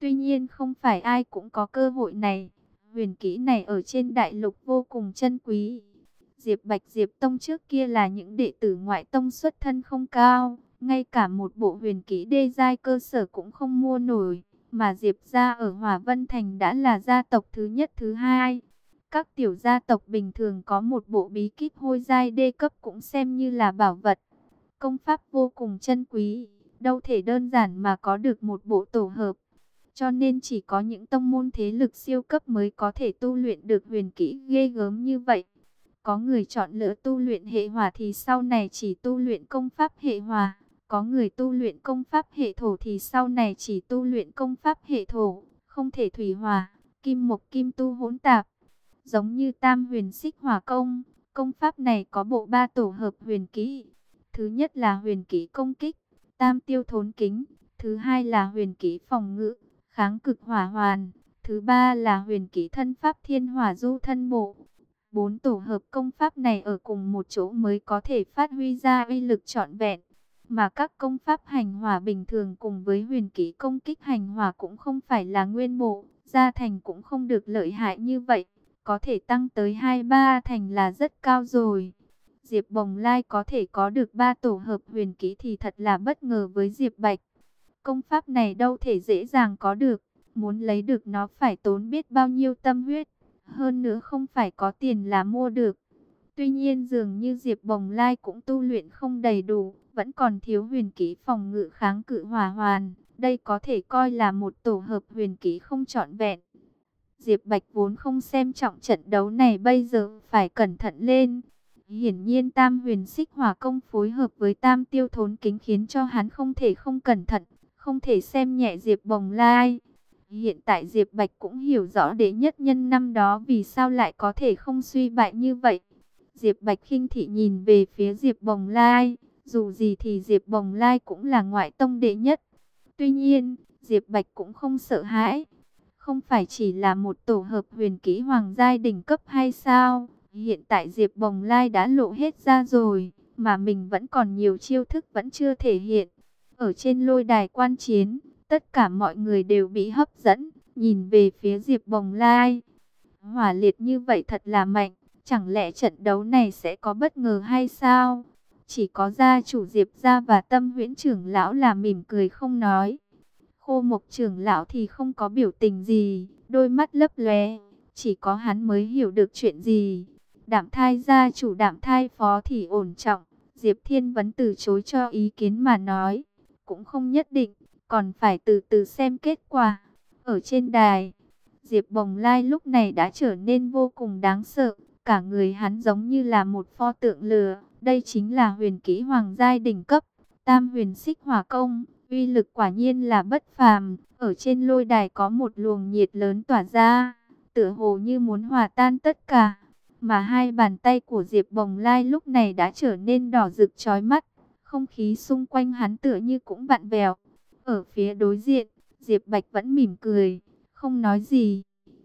Tuy nhiên không phải ai cũng có cơ hội này. Huyền kỹ này ở trên đại lục vô cùng chân quý. Diệp Bạch Diệp Tông trước kia là những đệ tử ngoại tông xuất thân không cao, ngay cả một bộ huyền kỹ đê giai cơ sở cũng không mua nổi, mà Diệp gia ở Hỏa Vân Thành đã là gia tộc thứ nhất thứ hai. Các tiểu gia tộc bình thường có một bộ bí kíp hôi giai đê cấp cũng xem như là bảo vật. Công pháp vô cùng chân quý, đâu thể đơn giản mà có được một bộ tổ hợp. Cho nên chỉ có những tông môn thế lực siêu cấp mới có thể tu luyện được huyền kỹ ghê gớm như vậy. Có người chọn lựa tu luyện hệ hỏa thì sau này chỉ tu luyện công pháp hệ hỏa. Có người tu luyện công pháp hệ thổ thì sau này chỉ tu luyện công pháp hệ thổ. Không thể thủy hỏa, kim mộc kim tu hỗn tạp. Giống như Tam Huyền Xích Hỏa Công, công pháp này có bộ ba tổ hợp huyền kỹ. Thứ nhất là huyền kỹ công kích, Tam Tiêu Thốn Kính. Thứ hai là huyền kỹ phòng ngự, Kháng Cực Hỏa Hoàn. Thứ ba là huyền kỹ thân pháp Thiên Hỏa Du Thân Bộ. Bốn tổ hợp công pháp này ở cùng một chỗ mới có thể phát huy ra uy lực trọn vẹn. Mà các công pháp hành hỏa bình thường cùng với huyền kỹ công kích hành hỏa cũng không phải là nguyên bộ, gia thành cũng không được lợi hại như vậy. Có thể tăng tới 2-3 thành là rất cao rồi. Diệp Bồng Lai có thể có được 3 tổ hợp huyền kỹ thì thật là bất ngờ với Diệp Bạch. Công pháp này đâu thể dễ dàng có được, muốn lấy được nó phải tốn biết bao nhiêu tâm huyết. Hơn nữa không phải có tiền là mua được. Tuy nhiên dường như Diệp Bồng Lai cũng tu luyện không đầy đủ, vẫn còn thiếu huyền kỹ phòng ngự kháng cự hỏa hoàn. Đây có thể coi là một tổ hợp huyền kỹ không trọn vẹn. Diệp Bạch vốn không xem trọng trận đấu này, bây giờ phải cẩn thận lên. Hiển nhiên Tam Huyền Xích Hỏa Công phối hợp với Tam Tiêu Thốn Kính khiến cho hắn không thể không cẩn thận, không thể xem nhẹ Diệp Bồng Lai. Hiện tại Diệp Bạch cũng hiểu rõ đệ nhất nhân năm đó vì sao lại có thể không suy bại như vậy. Diệp Bạch khinh thị nhìn về phía Diệp Bồng Lai, dù gì thì Diệp Bồng Lai cũng là ngoại tông đệ nhất. Tuy nhiên, Diệp Bạch cũng không sợ hãi. Không phải chỉ là một tổ hợp huyền kỹ hoàng giai đỉnh cấp hay sao? Hiện tại Diệp Bồng Lai đã lộ hết ra rồi, mà mình vẫn còn nhiều chiêu thức vẫn chưa thể hiện. Ở trên lôi đài quan chiến, tất cả mọi người đều bị hấp dẫn, nhìn về phía Diệp Bồng Lai. Hỏa liệt như vậy thật là mạnh, chẳng lẽ trận đấu này sẽ có bất ngờ hay sao? Chỉ có gia chủ Diệp gia và Tâm Huyễn trưởng lão là mỉm cười không nói. Khô Mộc trưởng lão thì không có biểu tình gì, đôi mắt lấp lóe, chỉ có hắn mới hiểu được chuyện gì. Đạm Thai gia chủ Đạm Thai phó thì ổn trọng, Diệp Thiên vẫn từ chối cho ý kiến mà nói, cũng không nhất định, còn phải từ từ xem kết quả. Ở trên đài, Diệp Bồng Lai lúc này đã trở nên vô cùng đáng sợ, cả người hắn giống như là một pho tượng lửa. Đây chính là huyền kỹ hoàng giai đỉnh cấp, Tam Huyền Xích Hỏa Công. Uy lực quả nhiên là bất phàm, ở trên lôi đài có một luồng nhiệt lớn tỏa ra, tựa hồ như muốn hòa tan tất cả. Mà hai bàn tay của Diệp Bồng Lai lúc này đã trở nên đỏ rực chói mắt, không khí xung quanh hắn tựa như cũng vặn vẹo. Ở phía đối diện, Diệp Bạch vẫn mỉm cười, không nói gì.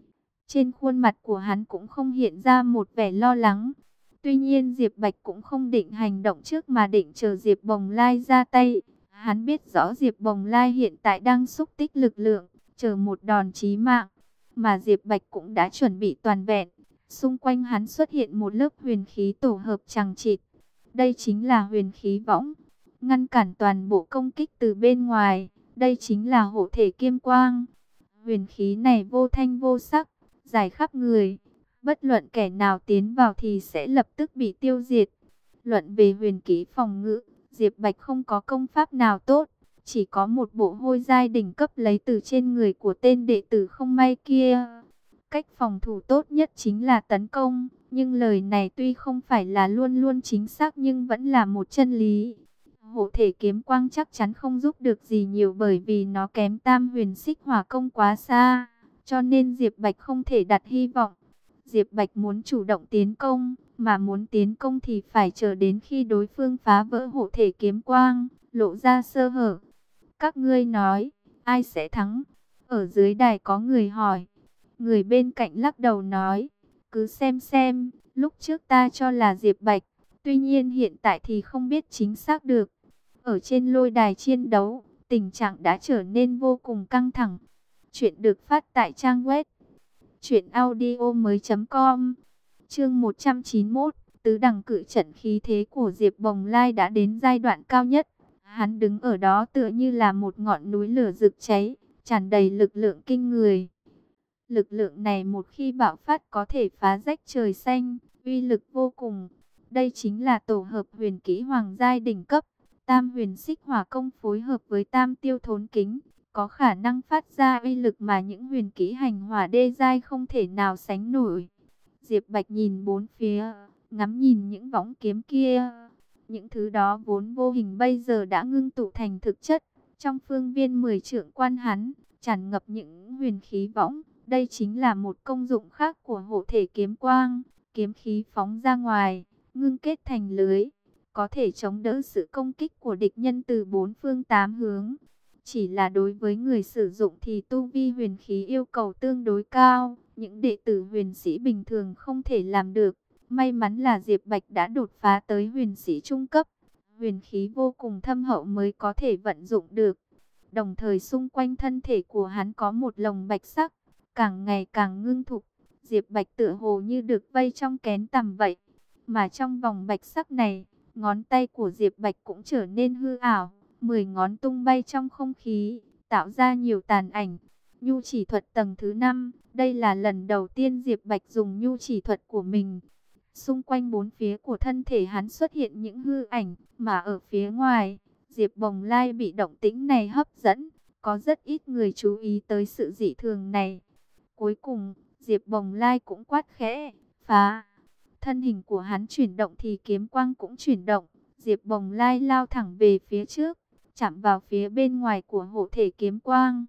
Trên khuôn mặt của hắn cũng không hiện ra một vẻ lo lắng. Tuy nhiên Diệp Bạch cũng không định hành động trước mà định chờ Diệp Bồng Lai ra tay. Hắn biết rõ Diệp Bồng Lai hiện tại đang xúc tích lực lượng, chờ một đòn chí mạng. Mà Diệp Bạch cũng đã chuẩn bị toàn vẹn. Xung quanh hắn xuất hiện một lớp huyền khí tổ hợp chằng chịt. Đây chính là huyền khí võng, ngăn cản toàn bộ công kích từ bên ngoài. Đây chính là hộ thể kim quang. Huyền khí này vô thanh vô sắc, rải khắp người. Bất luận kẻ nào tiến vào thì sẽ lập tức bị tiêu diệt. Luận về huyền khí phòng ngự, Diệp Bạch không có công pháp nào tốt, chỉ có một bộ hôi giai đỉnh cấp lấy từ trên người của tên đệ tử không may kia. Cách phòng thủ tốt nhất chính là tấn công, nhưng lời này tuy không phải là luôn luôn chính xác nhưng vẫn là một chân lý. Hộ thể kiếm quang chắc chắn không giúp được gì nhiều bởi vì nó kém Tam Huyền Xích Hỏa Công quá xa, cho nên Diệp Bạch không thể đặt hy vọng. Diệp Bạch muốn chủ động tiến công, mà muốn tiến công thì phải chờ đến khi đối phương phá vỡ hộ thể kiếm quang, lộ ra sơ hở. Các ngươi nói, ai sẽ thắng? Ở dưới đài có người hỏi. Người bên cạnh lắc đầu nói, cứ xem, lúc trước ta cho là Diệp Bạch, tuy nhiên hiện tại thì không biết chính xác được. Ở trên lôi đài chiến đấu, tình trạng đã trở nên vô cùng căng thẳng. Chuyện được phát tại trang web truyệnaudiomoi.com. Chương 191, tứ đẳng cự trận. Khí thế của Diệp Bồng Lai đã đến giai đoạn cao nhất. Hắn đứng ở đó tựa như là một ngọn núi lửa rực cháy, tràn đầy lực lượng kinh người. Lực lượng này một khi bạo phát có thể phá rách trời xanh, uy lực vô cùng. Đây chính là tổ hợp huyền kỹ hoàng giai đỉnh cấp, Tam Huyền Xích Hỏa Công phối hợp với Tam Tiêu Thốn Kính, có khả năng phát ra uy lực mà những huyền kỹ hành hỏa đê giai không thể nào sánh nổi. Diệp Bạch nhìn bốn phía, ngắm nhìn những võng kiếm kia. Những thứ đó vốn vô hình bây giờ đã ngưng tụ thành thực chất. Trong phương viên 10 trượng quan hắn, tràn ngập những huyền khí võng. Đây chính là một công dụng khác của hộ thể kiếm quang. Kiếm khí phóng ra ngoài, ngưng kết thành lưới, có thể chống đỡ sự công kích của địch nhân từ bốn phương tám hướng. Chỉ là đối với người sử dụng thì tu vi huyền khí yêu cầu tương đối cao. Những đệ tử huyền sĩ bình thường không thể làm được. May mắn là Diệp Bạch đã đột phá tới huyền sĩ trung cấp. Huyền khí vô cùng thâm hậu mới có thể vận dụng được. Đồng thời xung quanh thân thể của hắn có một lồng bạch sắc, càng ngày càng ngưng thục. Diệp Bạch tựa hồ như được vây trong kén tằm vậy. Mà trong vòng bạch sắc này, ngón tay của Diệp Bạch cũng trở nên hư ảo. 10 ngón tung bay trong không khí, tạo ra nhiều tàn ảnh. Nhu chỉ thuật tầng thứ 5, đây là lần đầu tiên Diệp Bạch dùng nhu chỉ thuật của mình. Xung quanh bốn phía của thân thể hắn xuất hiện những hư ảnh, mà ở phía ngoài, Diệp Bồng Lai bị động tĩnh này hấp dẫn. Có rất ít người chú ý tới sự dị thường này. Cuối cùng, Diệp Bồng Lai cũng quát khẽ, phá. Thân hình của hắn chuyển động thì kiếm quang cũng chuyển động. Diệp Bồng Lai lao thẳng về phía trước, chạm vào phía bên ngoài của hộ thể kiếm quang.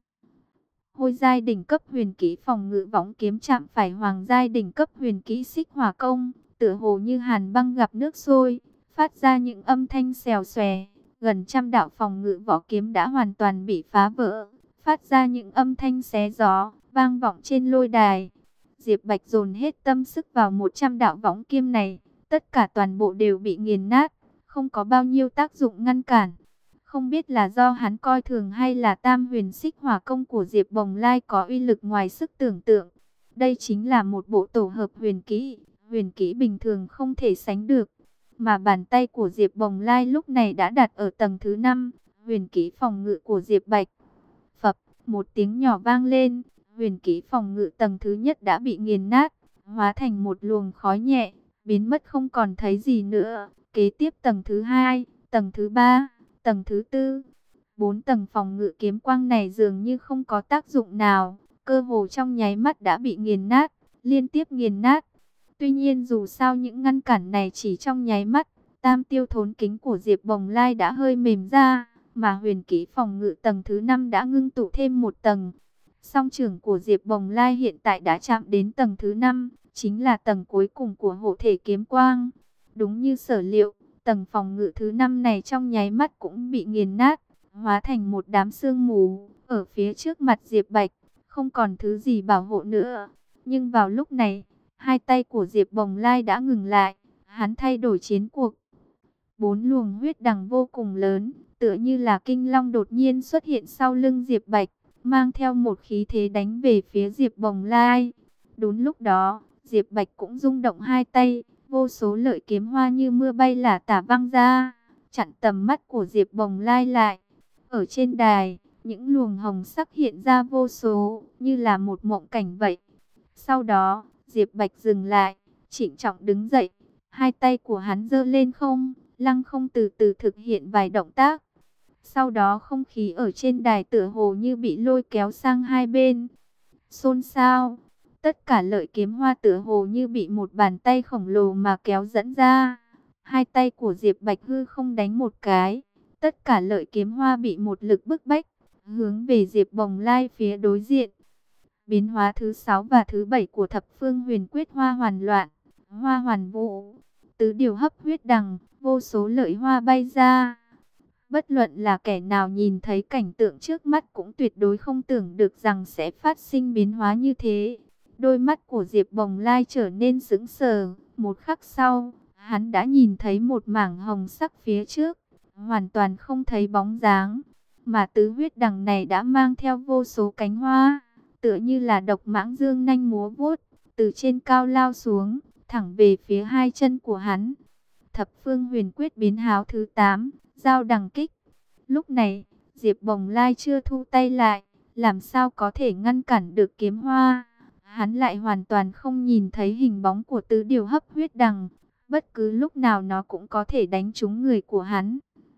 Hôi giai đỉnh cấp huyền kỹ phòng ngự võng kiếm chạm phải hoàng giai đỉnh cấp huyền kỹ xích hỏa công, tựa hồ như hàn băng gặp nước sôi, phát ra những âm thanh xèo xòe. Gần trăm đạo phòng ngự võ kiếm đã hoàn toàn bị phá vỡ, phát ra những âm thanh xé gió, vang vọng trên lôi đài. Diệp Bạch dồn hết tâm sức vào 100 đạo võng kiếm này, tất cả toàn bộ đều bị nghiền nát, không có bao nhiêu tác dụng ngăn cản. Không biết là do hắn coi thường hay là Tam Huyền Xích Hỏa Công của Diệp Bồng Lai có uy lực ngoài sức tưởng tượng. Đây chính là một bộ tổ hợp huyền kỹ bình thường không thể sánh được. Mà bàn tay của Diệp Bồng Lai lúc này đã đặt ở tầng thứ 5, huyền kỹ phòng ngự của Diệp Bạch. Phập, một tiếng nhỏ vang lên, huyền kỹ phòng ngự tầng thứ nhất đã bị nghiền nát, hóa thành một luồng khói nhẹ, biến mất không còn thấy gì nữa. Kế tiếp tầng thứ 2, tầng thứ 3, tầng thứ 4. 4 tầng phòng ngự kiếm quang này dường như không có tác dụng nào, cơ hồ trong nháy mắt đã bị nghiền nát, liên tiếp nghiền nát. Tuy nhiên dù sao những ngăn cản này chỉ trong nháy mắt, Tam Tiêu Thốn Kính của Diệp Bồng Lai đã hơi mềm ra, mà huyền kỹ phòng ngự tầng thứ 5 đã ngưng tụ thêm một tầng. Song trưởng của Diệp Bồng Lai hiện tại đã chạm đến tầng thứ 5, chính là tầng cuối cùng của hộ thể kiếm quang. Đúng như sở liệu, tầng phòng ngự thứ 5 này trong nháy mắt cũng bị nghiền nát, hóa thành một đám sương mù ở phía trước mặt Diệp Bạch, không còn thứ gì bảo hộ nữa. Nhưng vào lúc này, hai tay của Diệp Bồng Lai đã ngừng lại, hắn thay đổi chiến cuộc. 4 luồng huyết đằng vô cùng lớn, tựa như là kinh long đột nhiên xuất hiện sau lưng Diệp Bạch, mang theo một khí thế đánh về phía Diệp Bồng Lai. Đúng lúc đó, Diệp Bạch cũng rung động hai tay, vô số lợi kiếm hoa như mưa bay lả tả văng ra, chặn tầm mắt của Diệp Bồng Lai lại. Ở trên đài, những luồng hồng sắc hiện ra vô số, như là một mộng cảnh vậy. Sau đó, Diệp Bạch dừng lại, trịnh trọng đứng dậy, hai tay của hắn giơ lên không, lăng không từ từ thực hiện vài động tác. Sau đó không khí ở trên đài tựa hồ như bị lôi kéo sang hai bên. Xôn xao, tất cả lợi kiếm hoa tựa hồ như bị một bàn tay khổng lồ mà kéo dẫn ra. Hai tay của Diệp Bạch hư không đánh một cái, tất cả lợi kiếm hoa bị một lực bức bách, hướng về Diệp Bồng Lai phía đối diện. Biến hóa thứ 6 và thứ 7 của thập phương huyền quyết hoa hoàn loạn, hoa hoàn vũ, tứ điều hấp huyết đằng, vô số lợi hoa bay ra. Bất luận là kẻ nào nhìn thấy cảnh tượng trước mắt cũng tuyệt đối không tưởng được rằng sẽ phát sinh biến hóa như thế. Đôi mắt của Diệp Bồng Lai trở nên sững sờ, một khắc sau, hắn đã nhìn thấy một mảng hồng sắc phía trước, hoàn toàn không thấy bóng dáng. Mà tứ huyết đằng này đã mang theo vô số cánh hoa, tựa như là độc mãng dương nanh múa vuốt, từ trên cao lao xuống, thẳng về phía hai chân của hắn. Thập Phương Huyền Quyết biến háo thứ 8, Giao Đằng Kích. Lúc này, Diệp Bồng Lai chưa thu tay lại, làm sao có thể ngăn cản được kiếm hoa. Hắn lại hoàn toàn không nhìn thấy hình bóng của tứ điều hấp huyết đằng, bất cứ lúc nào nó cũng có thể đánh trúng người của hắn.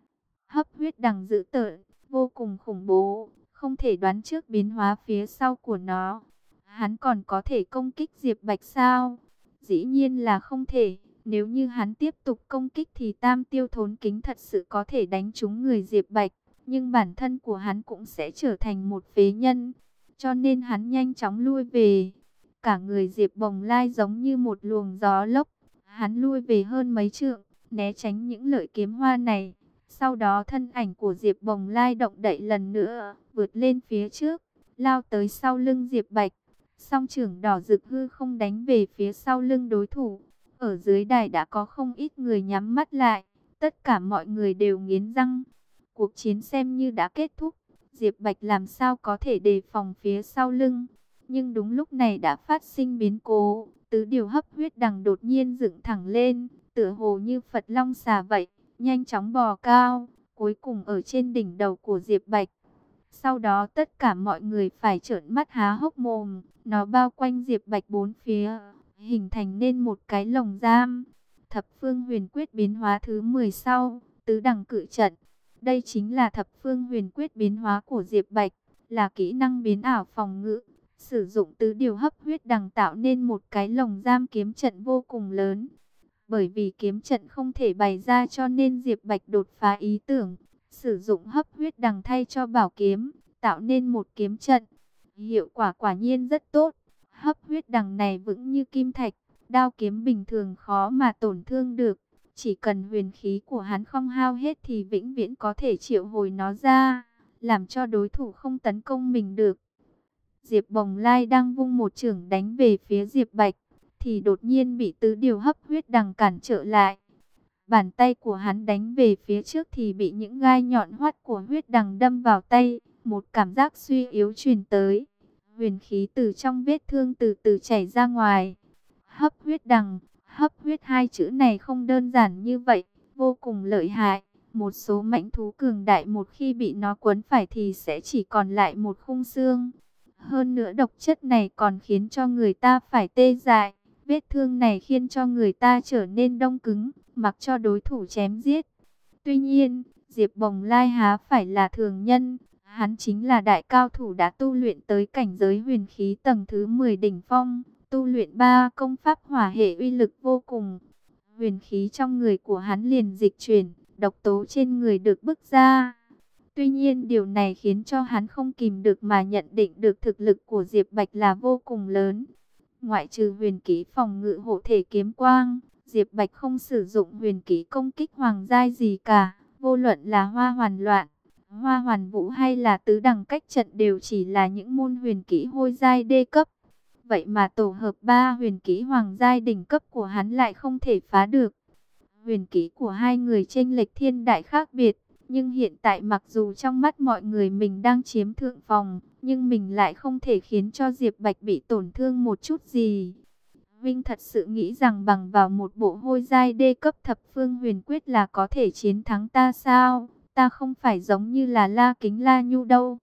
Hấp huyết đằng dữ tợn, vô cùng khủng bố, không thể đoán trước biến hóa phía sau của nó. Hắn còn có thể công kích Diệp Bạch sao? Dĩ nhiên là không thể. Nếu như hắn tiếp tục công kích thì Tam Tiêu Thốn Kính thật sự có thể đánh trúng người Diệp Bạch, nhưng bản thân của hắn cũng sẽ trở thành một phế nhân. Cho nên hắn nhanh chóng lui về. Cả người Diệp Bồng Lai giống như một luồng gió lốc. Hắn lui về hơn mấy trượng, né tránh những lợi kiếm hoa này. Sau đó thân ảnh của Diệp Bồng Lai động đậy lần nữa, vượt lên phía trước, lao tới sau lưng Diệp Bạch. Song chưởng đỏ rực hư không đánh về phía sau lưng đối thủ. Ở dưới đài đã có không ít người nhắm mắt lại, tất cả mọi người đều nghiến răng. Cuộc chiến xem như đã kết thúc, Diệp Bạch làm sao có thể đề phòng phía sau lưng. Nhưng đúng lúc này đã phát sinh biến cố, tứ điều hấp huyết đằng đột nhiên dựng thẳng lên, tựa hồ như Phật Long xà vậy, nhanh chóng bò cao, cuối cùng ở trên đỉnh đầu của Diệp Bạch. Sau đó tất cả mọi người phải trợn mắt há hốc mồm, nó bao quanh Diệp Bạch bốn phía, hình thành nên một cái lồng giam. Thập Phương Huyền Quyết biến hóa thứ 10 sau, tứ đẳng cự trận. Đây chính là Thập Phương Huyền Quyết biến hóa của Diệp Bạch, là kỹ năng biến ảo phòng ngự. Sử dụng tứ điều hấp huyết đằng tạo nên một cái lồng giam kiếm trận vô cùng lớn. Bởi vì kiếm trận không thể bày ra cho nên Diệp Bạch đột phá ý tưởng, sử dụng hấp huyết đằng thay cho bảo kiếm, tạo nên một kiếm trận. Hiệu quả quả nhiên rất tốt. Hấp huyết đằng này vững như kim thạch, đao kiếm bình thường khó mà tổn thương được. Chỉ cần huyền khí của hắn không hao hết thì vĩnh viễn có thể triệu hồi nó ra, làm cho đối thủ không tấn công mình được. Diệp Bồng Lai đang vung một chưởng đánh về phía Diệp Bạch, thì đột nhiên bị tứ điều hấp huyết đằng cản trở lại. Bàn tay của hắn đánh về phía trước thì bị những gai nhọn hoắt của huyết đằng đâm vào tay, một cảm giác suy yếu truyền tới. Huyền khí từ trong vết thương từ từ chảy ra ngoài. Hấp huyết đằng, hấp huyết hai chữ này không đơn giản như vậy, vô cùng lợi hại. Một số mãnh thú cường đại một khi bị nó quấn phải thì sẽ chỉ còn lại một khung xương. Hơn nữa độc chất này còn khiến cho người ta phải tê dại. Vết thương này khiến cho người ta trở nên đông cứng, mặc cho đối thủ chém giết. Tuy nhiên, Diệp Bồng Lai há phải là thường nhân. Hắn chính là đại cao thủ đã tu luyện tới cảnh giới huyền khí tầng thứ 10 đỉnh phong. Tu luyện 3 công pháp hỏa hệ uy lực vô cùng. Huyền khí trong người của hắn liền dịch chuyển, độc tố trên người được bức ra. Tuy nhiên điều này khiến cho hắn không kìm được mà nhận định được thực lực của Diệp Bạch là vô cùng lớn. Ngoại trừ huyền kỹ phòng ngự hộ thể kiếm quang, Diệp Bạch không sử dụng huyền kỹ công kích hoàng giai gì cả. Vô luận là hoa hoàn loạn, hoa hoàn vũ hay là tứ đẳng cách trận đều chỉ là những môn huyền kỹ hôi giai đê cấp. Vậy mà tổ hợp 3 huyền kỹ hoàng giai đỉnh cấp của hắn lại không thể phá được. Huyền kỹ của hai người chênh lệch thiên đại khác biệt. Nhưng hiện tại mặc dù trong mắt mọi người mình đang chiếm thượng phòng, nhưng mình lại không thể khiến cho Diệp Bạch bị tổn thương một chút gì. Vinh thật sự nghĩ rằng bằng vào một bộ hôi giai đê cấp thập phương huyền quyết là có thể chiến thắng ta sao? Ta không phải giống như là La Kính La Nhu đâu.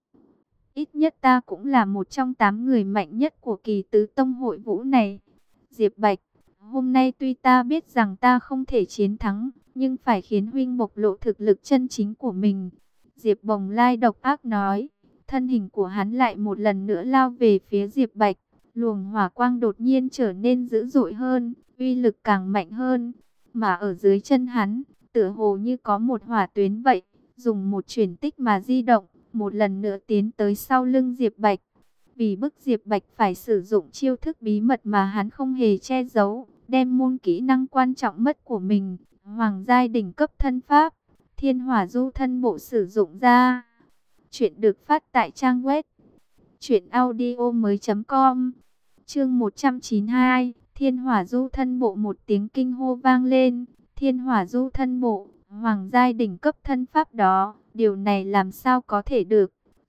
Ít nhất ta cũng là một trong 8 người mạnh nhất của kỳ tứ tông hội vũ này. Diệp Bạch, hôm nay tuy ta biết rằng ta không thể chiến thắng, nhưng phải khiến huynh bộc lộ thực lực chân chính của mình. Diệp Bồng Lai độc ác nói, thân hình của hắn lại một lần nữa lao về phía Diệp Bạch. Luồng hỏa quang đột nhiên trở nên dữ dội hơn, uy lực càng mạnh hơn. Mà ở dưới chân hắn, tựa hồ như có một hỏa tuyến vậy, dùng một chuyển tích mà di động, một lần nữa tiến tới sau lưng Diệp Bạch. Vì bức Diệp Bạch phải sử dụng chiêu thức bí mật mà hắn không hề che giấu, đem môn kỹ năng quan trọng mất của mình, hoàng giai đỉnh cấp thân pháp, Thiên Hỏa Du Thân Bộ sử dụng ra. Chuyện được phát tại trang web truyệnaudiomoi.com. Chương 192, Thiên Hỏa Du Thân Bộ. Một tiếng kinh hô vang lên. Thiên Hỏa Du Thân Bộ, hoàng giai đỉnh cấp thân pháp đó, điều này làm sao có thể được?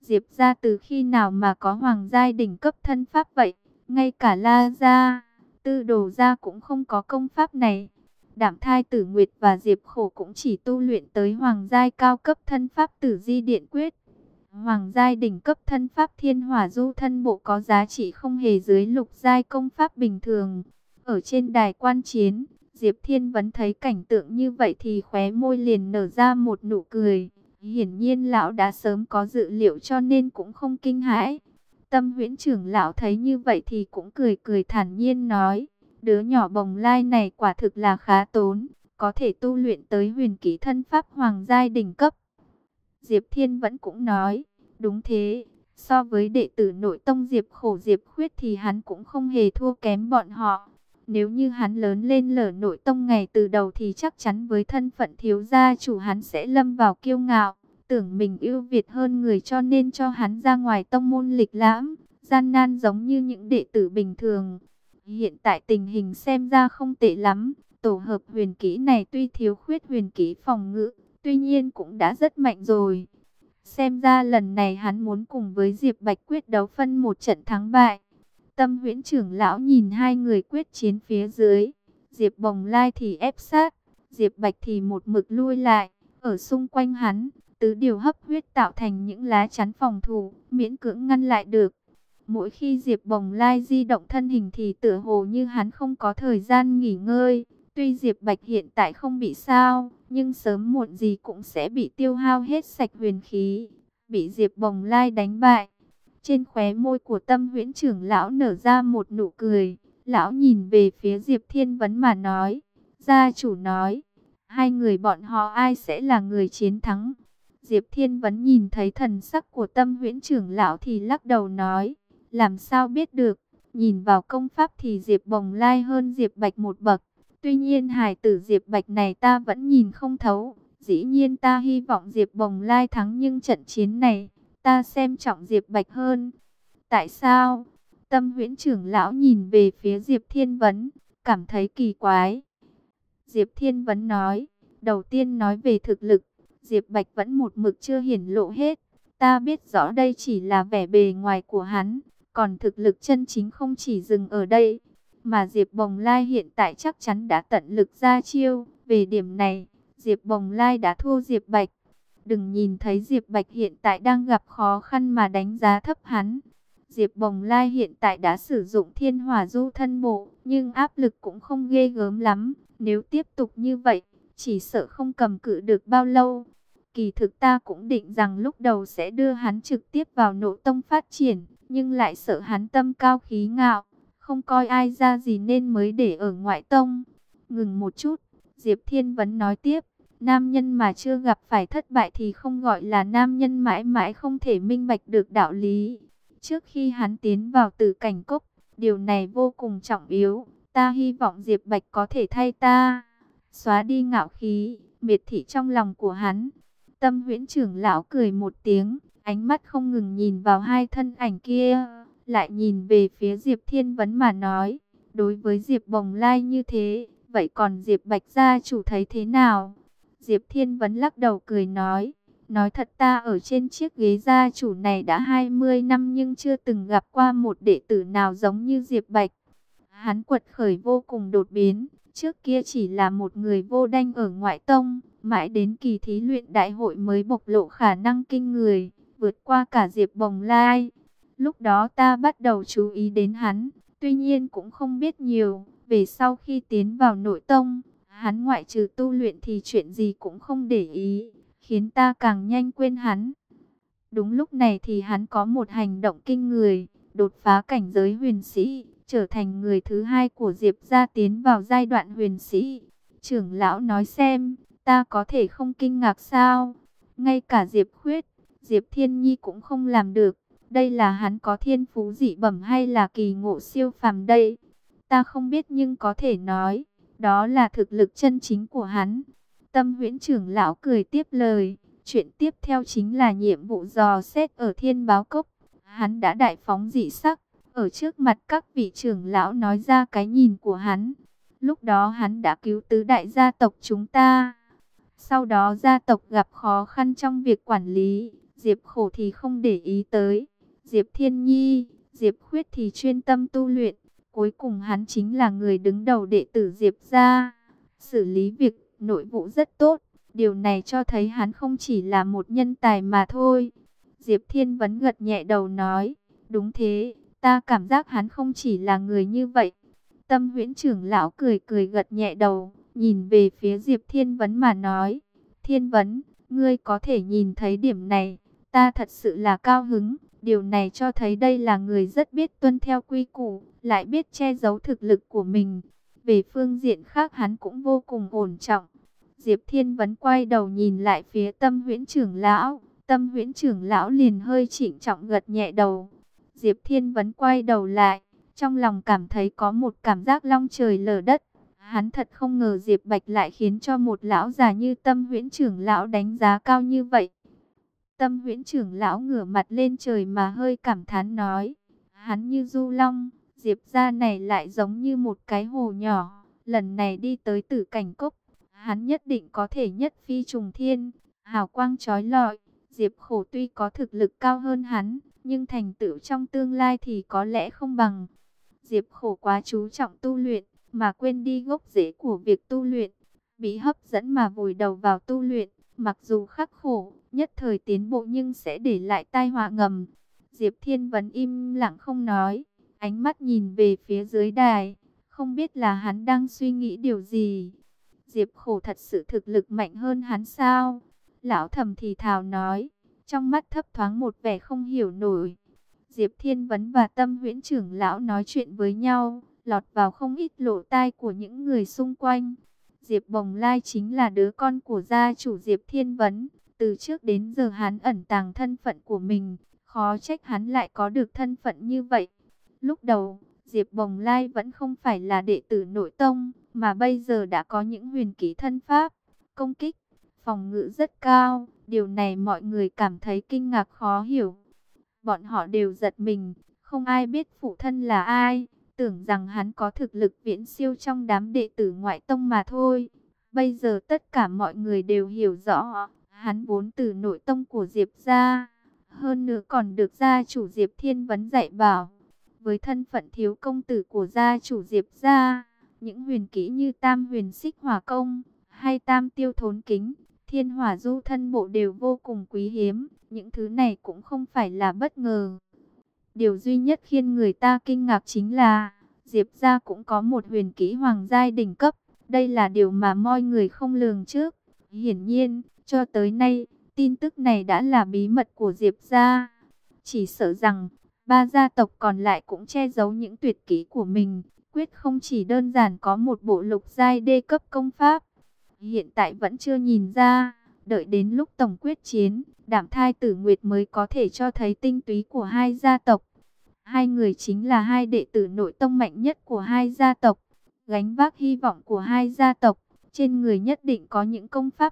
Diệp gia từ khi nào mà có hoàng giai đỉnh cấp thân pháp vậy? Ngay cả La gia, Tư Đồ gia cũng không có công pháp này. Đạm Thai Tử Nguyệt và Diệp Khổ cũng chỉ tu luyện tới hoàng giai cao cấp thân pháp Tử Di Điện Quyết. Hoàng giai đỉnh cấp thân pháp Thiên Hỏa Du Thân Bộ có giá trị không hề dưới lục giai công pháp bình thường. Ở trên đài quan chiến, Diệp Thiên Vấn thấy cảnh tượng như vậy thì khóe môi liền nở ra một nụ cười. Hiển nhiên lão đã sớm có dự liệu cho nên cũng không kinh hãi. Tâm Huyễn trưởng lão thấy như vậy thì cũng cười cười thản nhiên nói, đứa nhỏ Bồng Lai này quả thực là khá tốn, có thể tu luyện tới huyền kỹ thân pháp hoàng giai đỉnh cấp. Diệp Thiên vẫn cũng nói, đúng thế, so với đệ tử nội tông Diệp Khổ Diệp Khuyết thì hắn cũng không hề thua kém bọn họ. Nếu như hắn lớn lên lở nội tông ngày từ đầu thì chắc chắn với thân phận thiếu gia chủ hắn sẽ lâm vào kiêu ngạo, tưởng mình ưu việt hơn người cho nên cho hắn ra ngoài tông môn lịch lãm, gian nan giống như những đệ tử bình thường. Hiện tại tình hình xem ra không tệ lắm, tổ hợp huyền kỹ này tuy thiếu khuyết huyền kỹ phòng ngự, tuy nhiên cũng đã rất mạnh rồi. Xem ra lần này hắn muốn cùng với Diệp Bạch quyết đấu phân một trận thắng bại. Tâm Huyễn trưởng lão nhìn hai người quyết chiến phía dưới. Diệp Bồng Lai thì ép sát, Diệp Bạch thì một mực lui lại. Ở xung quanh hắn, tứ điều hấp huyết tạo thành những lá chắn phòng thủ, miễn cưỡng ngăn lại được. Mỗi khi Diệp Bồng Lai di động thân hình thì tựa hồ như hắn không có thời gian nghỉ ngơi. Tuy Diệp Bạch hiện tại không bị sao, nhưng sớm muộn gì cũng sẽ bị tiêu hao hết sạch huyền khí, bị Diệp Bồng Lai đánh bại. Trên khóe môi của Tâm Huyễn trưởng lão nở ra một nụ cười, lão nhìn về phía Diệp Thiên Vấn mà nói, gia chủ nói, hai người bọn họ ai sẽ là người chiến thắng? Diệp Thiên Vấn nhìn thấy thần sắc của Tâm Huyễn trưởng lão thì lắc đầu nói, làm sao biết được, nhìn vào công pháp thì Diệp Bồng Lai hơn Diệp Bạch một bậc. Tuy nhiên hài tử Diệp Bạch này ta vẫn nhìn không thấu. Dĩ nhiên ta hy vọng Diệp Bồng Lai thắng nhưng trận chiến này, ta xem trọng Diệp Bạch hơn. Tại sao? Tâm Huyễn trưởng lão nhìn về phía Diệp Thiên Vấn, cảm thấy kỳ quái. Diệp Thiên Vấn nói, đầu tiên nói về thực lực, Diệp Bạch vẫn một mực chưa hiển lộ hết. Ta biết rõ đây chỉ là vẻ bề ngoài của hắn, còn thực lực chân chính không chỉ dừng ở đây. Mà Diệp Bồng Lai hiện tại chắc chắn đã tận lực ra chiêu. Về điểm này, Diệp Bồng Lai đã thua Diệp Bạch. Đừng nhìn thấy Diệp Bạch hiện tại đang gặp khó khăn mà đánh giá thấp hắn. Diệp Bồng Lai hiện tại đã sử dụng Thiên Hỏa Du Thân Bộ, nhưng áp lực cũng không ghê gớm lắm. Nếu tiếp tục như vậy, chỉ sợ không cầm cự được bao lâu. Kỳ thực ta cũng định rằng lúc đầu sẽ đưa hắn trực tiếp vào nội tông phát triển, nhưng lại sợ hắn tâm cao khí ngạo, không coi ai ra gì nên mới để ở ngoại tông. Ngừng một chút, Diệp Thiên Vấn nói tiếp, nam nhân mà chưa gặp phải thất bại thì không gọi là nam nhân, mãi mãi không thể minh bạch được đạo lý. Trước khi hắn tiến vào Tử Cảnh Cốc, điều này vô cùng trọng yếu. Ta hy vọng Diệp Bạch có thể thay ta xóa đi ngạo khí, miệt thị trong lòng của hắn. Tâm Huyễn trưởng lão cười một tiếng, ánh mắt không ngừng nhìn vào hai thân ảnh kia, lại nhìn về phía Diệp Thiên Vấn mà nói, đối với Diệp Bồng Lai như thế, vậy còn Diệp Bạch gia chủ thấy thế nào? Diệp Thiên Vấn lắc đầu cười nói thật ta ở trên chiếc ghế gia chủ này đã 20 năm nhưng chưa từng gặp qua một đệ tử nào giống như Diệp Bạch. Hắn quật khởi vô cùng đột biến, trước kia chỉ là một người vô đanh ở ngoại tông, mãi đến kỳ thí luyện đại hội mới bộc lộ khả năng kinh người, vượt qua cả Diệp Bồng Lai. Lúc đó ta bắt đầu chú ý đến hắn, tuy nhiên cũng không biết nhiều. Về sau khi tiến vào nội tông, hắn ngoại trừ tu luyện thì chuyện gì cũng không để ý, khiến ta càng nhanh quên hắn. Đúng lúc này thì hắn có một hành động kinh người, đột phá cảnh giới huyền sĩ, trở thành người thứ hai của Diệp gia tiến vào giai đoạn huyền sĩ. Trưởng lão nói xem, ta có thể không kinh ngạc sao? Ngay cả Diệp Khuyết, Diệp Thiên Nhi cũng không làm được. Đây là hắn có thiên phú dị bẩm hay là kỳ ngộ siêu phàm đây? Ta không biết nhưng có thể nói, đó là thực lực chân chính của hắn. Tâm Huyễn trưởng lão cười tiếp lời, chuyện tiếp theo chính là nhiệm vụ dò xét ở Thiên Báo Cốc. Hắn đã đại phóng dị sắc, ở trước mặt các vị trưởng lão nói ra cái nhìn của hắn. Lúc đó hắn đã cứu tứ đại gia tộc chúng ta. Sau đó gia tộc gặp khó khăn trong việc quản lý, Diệp Khổ thì không để ý tới. Diệp Thiên Nhi, Diệp Khuyết thì chuyên tâm tu luyện. Cuối cùng hắn chính là người đứng đầu đệ tử Diệp gia, xử lý việc nội vụ rất tốt. Điều này cho thấy hắn không chỉ là một nhân tài mà thôi. Diệp Thiên Vấn gật nhẹ đầu nói, đúng thế, ta cảm giác hắn không chỉ là người như vậy. Tâm Huyễn trưởng lão cười cười gật nhẹ đầu, nhìn về phía Diệp Thiên Vấn mà nói, Thiên Vấn, ngươi có thể nhìn thấy điểm này, ta thật sự là cao hứng. Điều này cho thấy đây là người rất biết tuân theo quy củ, lại biết che giấu thực lực của mình. Về phương diện khác hắn cũng vô cùng ổn trọng. Diệp Thiên Vấn quay đầu nhìn lại phía Tâm Huyễn trưởng lão. Tâm Huyễn trưởng lão liền hơi trịnh trọng gật nhẹ đầu. Diệp Thiên Vấn quay đầu lại, trong lòng cảm thấy có một cảm giác long trời lở đất. Hắn thật không ngờ Diệp Bạch lại khiến cho một lão già như Tâm Huyễn trưởng lão đánh giá cao như vậy. Tâm Huyễn trưởng lão ngửa mặt lên trời mà hơi cảm thán nói, hắn như du long, Diệp gia này lại giống như một cái hồ nhỏ. Lần này đi tới Tử Cảnh Cốc, hắn nhất định có thể nhất phi trùng thiên, hào quang chói lọi. Diệp Khổ tuy có thực lực cao hơn hắn, nhưng thành tựu trong tương lai thì có lẽ không bằng. Diệp Khổ quá chú trọng tu luyện, mà quên đi gốc rễ của việc tu luyện, bị hấp dẫn mà vùi đầu vào tu luyện. Mặc dù khắc khổ, nhất thời tiến bộ nhưng sẽ để lại tai họa ngầm. Diệp Thiên Vấn im lặng không nói, ánh mắt nhìn về phía dưới đài, không biết là hắn đang suy nghĩ điều gì. Diệp Khổ thật sự thực lực mạnh hơn hắn sao? Lão thầm thì thào nói, trong mắt thấp thoáng một vẻ không hiểu nổi. Diệp Thiên Vấn và Tâm Huyễn trưởng lão nói chuyện với nhau, lọt vào không ít lỗ tai của những người xung quanh. Diệp Bồng Lai chính là đứa con của gia chủ Diệp Thiên Vấn. Từ trước đến giờ hắn ẩn tàng thân phận của mình, khó trách hắn lại có được thân phận như vậy. Lúc đầu, Diệp Bồng Lai vẫn không phải là đệ tử nội tông, mà bây giờ đã có những huyền kỹ thân pháp, công kích, phòng ngự rất cao. Điều này mọi người cảm thấy kinh ngạc khó hiểu. Bọn họ đều giật mình, không ai biết phụ thân là ai, tưởng rằng hắn có thực lực viễn siêu trong đám đệ tử ngoại tông mà thôi. Bây giờ tất cả mọi người đều hiểu rõ, hắn vốn từ nội tông của Diệp gia, hơn nữa còn được gia chủ Diệp Thiên Vấn dạy bảo. Với thân phận thiếu công tử của gia chủ Diệp gia, những huyền kỹ như Tam Huyền Xích Hỏa Công hay Tam Tiêu Thốn Kính, Thiên Hỏa Du Thân Bộ đều vô cùng quý hiếm. Những thứ này cũng không phải là bất ngờ. Điều duy nhất khiến người ta kinh ngạc chính là Diệp gia cũng có một huyền kỹ hoàng giai đỉnh cấp. Đây là điều mà mọi người không lường trước. Hiển nhiên, cho tới nay, tin tức này đã là bí mật của Diệp gia. Chỉ sợ rằng, ba gia tộc còn lại cũng che giấu những tuyệt kỹ của mình. Quyết không chỉ đơn giản có một bộ lục giai đê cấp công pháp. Hiện tại vẫn chưa nhìn ra. Đợi đến lúc tổng quyết chiến, Đảm Thai Tử Nguyệt mới có thể cho thấy tinh túy của hai gia tộc. Hai người chính là hai đệ tử nội tông mạnh nhất của hai gia tộc, gánh vác hy vọng của hai gia tộc. Trên người nhất định có những công pháp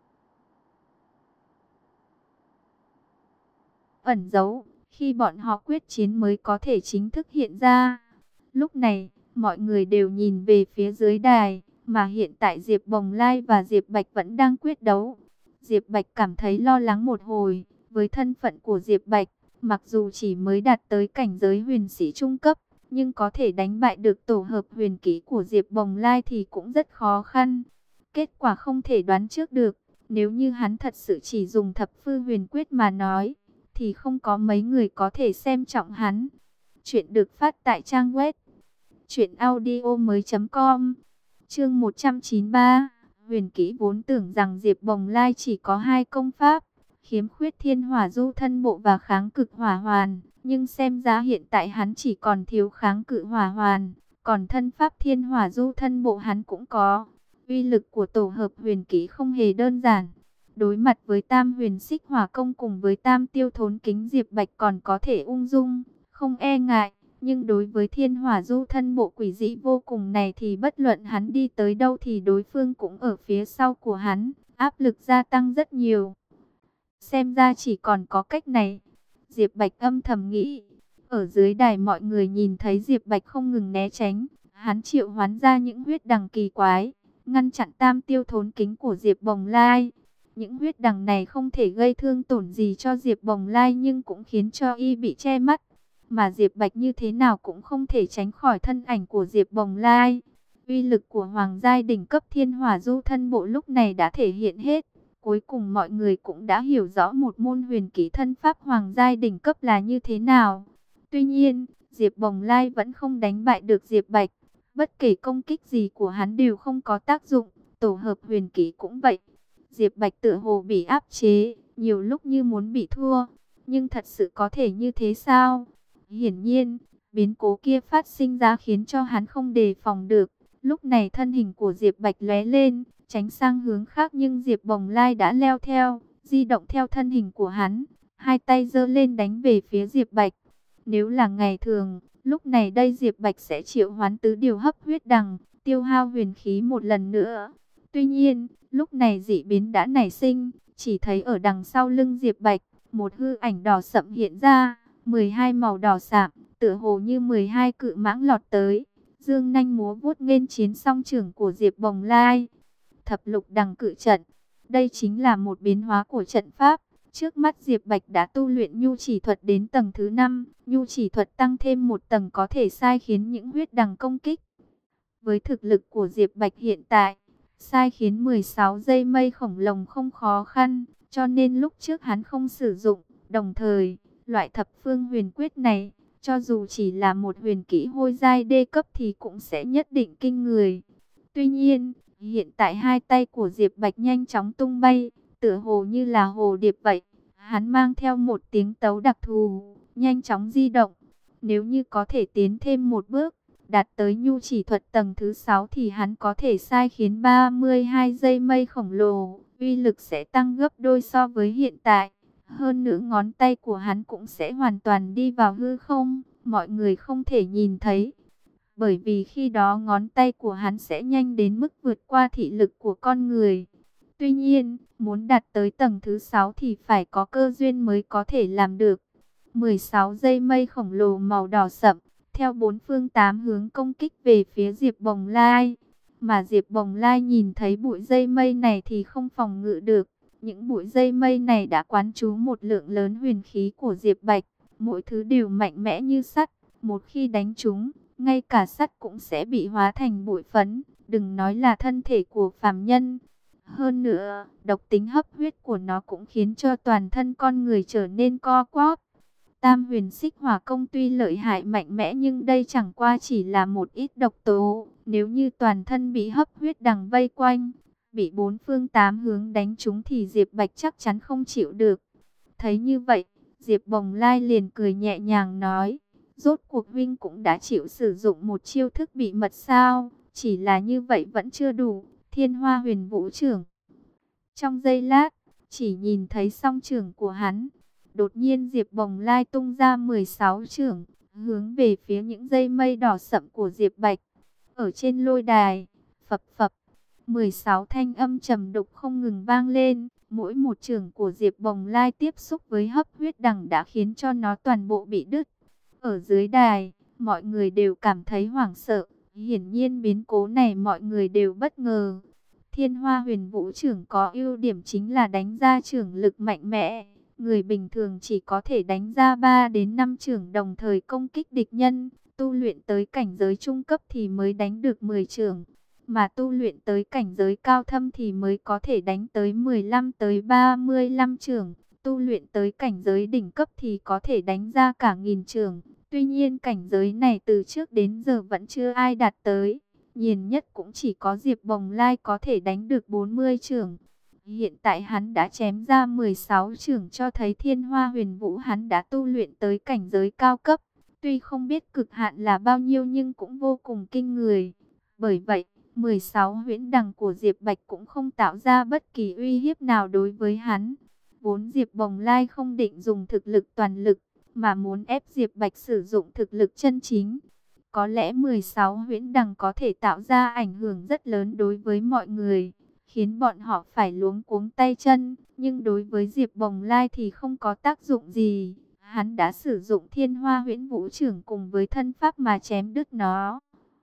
ẩn giấu, khi bọn họ quyết chiến mới có thể chính thức hiện ra. Lúc này, mọi người đều nhìn về phía dưới đài, mà hiện tại Diệp Bồng Lai và Diệp Bạch vẫn đang quyết đấu. Diệp Bạch cảm thấy lo lắng một hồi, với thân phận của Diệp Bạch, mặc dù chỉ mới đạt tới cảnh giới huyền sĩ trung cấp, nhưng có thể đánh bại được tổ hợp huyền kỹ của Diệp Bồng Lai thì cũng rất khó khăn. Kết quả không thể đoán trước được, nếu như hắn thật sự chỉ dùng thập phương huyền quyết mà nói, thì không có mấy người có thể xem trọng hắn. Chuyện được phát tại trang web truyệnaudiomoi.com. Chương 193. Huyền kỹ vốn tưởng rằng Diệp Bồng Lai chỉ có hai công pháp, khiếm khuyết Thiên Hỏa Du Thân Bộ và Kháng Cự Hỏa Hoàn, nhưng xem ra hiện tại hắn chỉ còn thiếu Kháng Cự Hỏa Hoàn, còn thân pháp Thiên Hỏa Du Thân Bộ hắn cũng có. Uy lực của tổ hợp huyền kỹ không hề đơn giản. Đối mặt với Tam Huyền Xích Hỏa Công cùng với Tam Tiêu Thốn Kính, Diệp Bạch còn có thể ung dung, không e ngại. Nhưng đối với Thiên Hỏa Du Thân Bộ quỷ dị vô cùng này thì bất luận hắn đi tới đâu thì đối phương cũng ở phía sau của hắn, áp lực gia tăng rất nhiều. Xem ra chỉ còn có cách này, Diệp Bạch âm thầm nghĩ. Ở dưới đài mọi người nhìn thấy Diệp Bạch không ngừng né tránh, hắn triệu hoán ra những huyết đằng kỳ quái, ngăn chặn Tam Tiêu Thốn Kính của Diệp Bồng Lai. Những huyết đằng này không thể gây thương tổn gì cho Diệp Bồng Lai nhưng cũng khiến cho y bị che mắt. Mà Diệp Bạch như thế nào cũng không thể tránh khỏi thân ảnh của Diệp Bồng Lai. Uy lực của Hoàng giai đỉnh cấp Thiên Hỏa Du Thân Bộ lúc này đã thể hiện hết. Cuối cùng mọi người cũng đã hiểu rõ một môn huyền kỹ thân pháp Hoàng giai đỉnh cấp là như thế nào. Tuy nhiên, Diệp Bồng Lai vẫn không đánh bại được Diệp Bạch. Bất kể công kích gì của hắn đều không có tác dụng, tổ hợp huyền kỹ cũng vậy. Diệp Bạch tựa hồ bị áp chế, nhiều lúc như muốn bị thua. Nhưng thật sự có thể như thế sao? Hiển nhiên, biến cố kia phát sinh ra khiến cho hắn không đề phòng được. Lúc này thân hình của Diệp Bạch lóe lên, tránh sang hướng khác nhưng Diệp Bồng Lai đã leo theo, di động theo thân hình của hắn. Hai tay giơ lên đánh về phía Diệp Bạch. Nếu là ngày thường, lúc này đây Diệp Bạch sẽ triệu hoán tứ điều hấp huyết đằng, tiêu hao huyền khí một lần nữa. Tuy nhiên, lúc này dị biến đã nảy sinh, chỉ thấy ở đằng sau lưng Diệp Bạch, một hư ảnh đỏ sậm hiện ra, 12 màu đỏ sạm, tựa hồ như 12 cự mãng lọt tới, dương nanh múa vuốt nghênh chiến song trưởng của Diệp Bồng Lai. Thập lục đằng cự trận, đây chính là một biến hóa của trận pháp. Trước mắt Diệp Bạch đã tu luyện nhu chỉ thuật đến tầng thứ 5, nhu chỉ thuật tăng thêm một tầng có thể sai khiến những huyết đằng công kích. Với thực lực của Diệp Bạch hiện tại, sai khiến 16 dây mây khổng lồ không khó khăn, cho nên lúc trước hắn không sử dụng. Đồng thời, loại thập phương huyền quyết này, cho dù chỉ là một huyền kỹ hôi giai đê cấp thì cũng sẽ nhất định kinh người. Tuy nhiên, hiện tại hai tay của Diệp Bạch nhanh chóng tung bay, tựa hồ như là hồ điệp vậy. Hắn mang theo một tiếng tấu đặc thù, nhanh chóng di động. Nếu như có thể tiến thêm một bước, đạt tới nhu chỉ thuật tầng thứ 6 thì hắn có thể sai khiến 32 dây mây khổng lồ, uy lực sẽ tăng gấp đôi so với hiện tại. Hơn nữa ngón tay của hắn cũng sẽ hoàn toàn đi vào hư không, mọi người không thể nhìn thấy. Bởi vì khi đó ngón tay của hắn sẽ nhanh đến mức vượt qua thị lực của con người. Tuy nhiên, muốn đạt tới tầng thứ 6 thì phải có cơ duyên mới có thể làm được. 16 dây mây khổng lồ màu đỏ sậm, theo bốn phương tám hướng công kích về phía Diệp Bồng Lai. Mà Diệp Bồng Lai nhìn thấy bụi dây mây này thì không phòng ngự được. Những bụi dây mây này đã quán trú một lượng lớn huyền khí của Diệp Bạch. Mỗi thứ đều mạnh mẽ như sắt. Một khi đánh trúng, ngay cả sắt cũng sẽ bị hóa thành bụi phấn. Đừng nói là thân thể của phàm nhân. Hơn nữa, độc tính hấp huyết của nó cũng khiến cho toàn thân con người trở nên co quắp. Tam huyền xích hỏa công tuy lợi hại mạnh mẽ nhưng đây chẳng qua chỉ là một ít độc tố. Nếu như toàn thân bị hấp huyết đằng vây quanh, bị bốn phương tám hướng đánh trúng thì Diệp Bạch chắc chắn không chịu được. Thấy như vậy, Diệp Bồng Lai liền cười nhẹ nhàng nói, rốt cuộc huynh cũng đã chịu sử dụng một chiêu thức bị mật sao, chỉ là như vậy vẫn chưa đủ. Thiên Hoa Huyền Vũ Trưởng. Trong giây lát, chỉ nhìn thấy song trưởng của hắn, đột nhiên Diệp Bồng Lai tung ra 16 trưởng, hướng về phía những dây mây đỏ sậm của Diệp Bạch. Ở trên lôi đài, phập phập, 16 thanh âm trầm đục không ngừng vang lên. Mỗi một trưởng của Diệp Bồng Lai tiếp xúc với hấp huyết đằng đã khiến cho nó toàn bộ bị đứt. Ở dưới đài, mọi người đều cảm thấy hoảng sợ. Hiển nhiên biến cố này mọi người đều bất ngờ. Thiên Hoa Huyền Vũ Trưởng có ưu điểm chính là đánh ra trưởng lực mạnh mẽ. Người bình thường chỉ có thể đánh ra 3 đến 5 trưởng đồng thời công kích địch nhân. Tu luyện tới cảnh giới trung cấp thì mới đánh được 10 trưởng. Mà tu luyện tới cảnh giới cao thâm thì mới có thể đánh tới 15 tới 35 trưởng. Tu luyện tới cảnh giới đỉnh cấp thì có thể đánh ra cả nghìn trưởng. Tuy nhiên cảnh giới này từ trước đến giờ vẫn chưa ai đạt tới. Nhiều nhất cũng chỉ có Diệp Bồng Lai có thể đánh được 40 trưởng. Hiện tại hắn đã chém ra 16 trưởng cho thấy Thiên Hoa Huyền Vũ hắn đã tu luyện tới cảnh giới cao cấp. Tuy không biết cực hạn là bao nhiêu nhưng cũng vô cùng kinh người. Bởi vậy, 16 huyễn đằng của Diệp Bạch cũng không tạo ra bất kỳ uy hiếp nào đối với hắn. Vốn Diệp Bồng Lai không định dùng thực lực toàn lực, mà muốn ép Diệp Bạch sử dụng thực lực chân chính. Có lẽ 16 huyễn đằng có thể tạo ra ảnh hưởng rất lớn đối với mọi người, khiến bọn họ phải luống cuống tay chân. Nhưng đối với Diệp Bồng Lai thì không có tác dụng gì. Hắn đã sử dụng Thiên Hoa Huyễn Vũ Trưởng cùng với thân pháp mà chém đứt nó.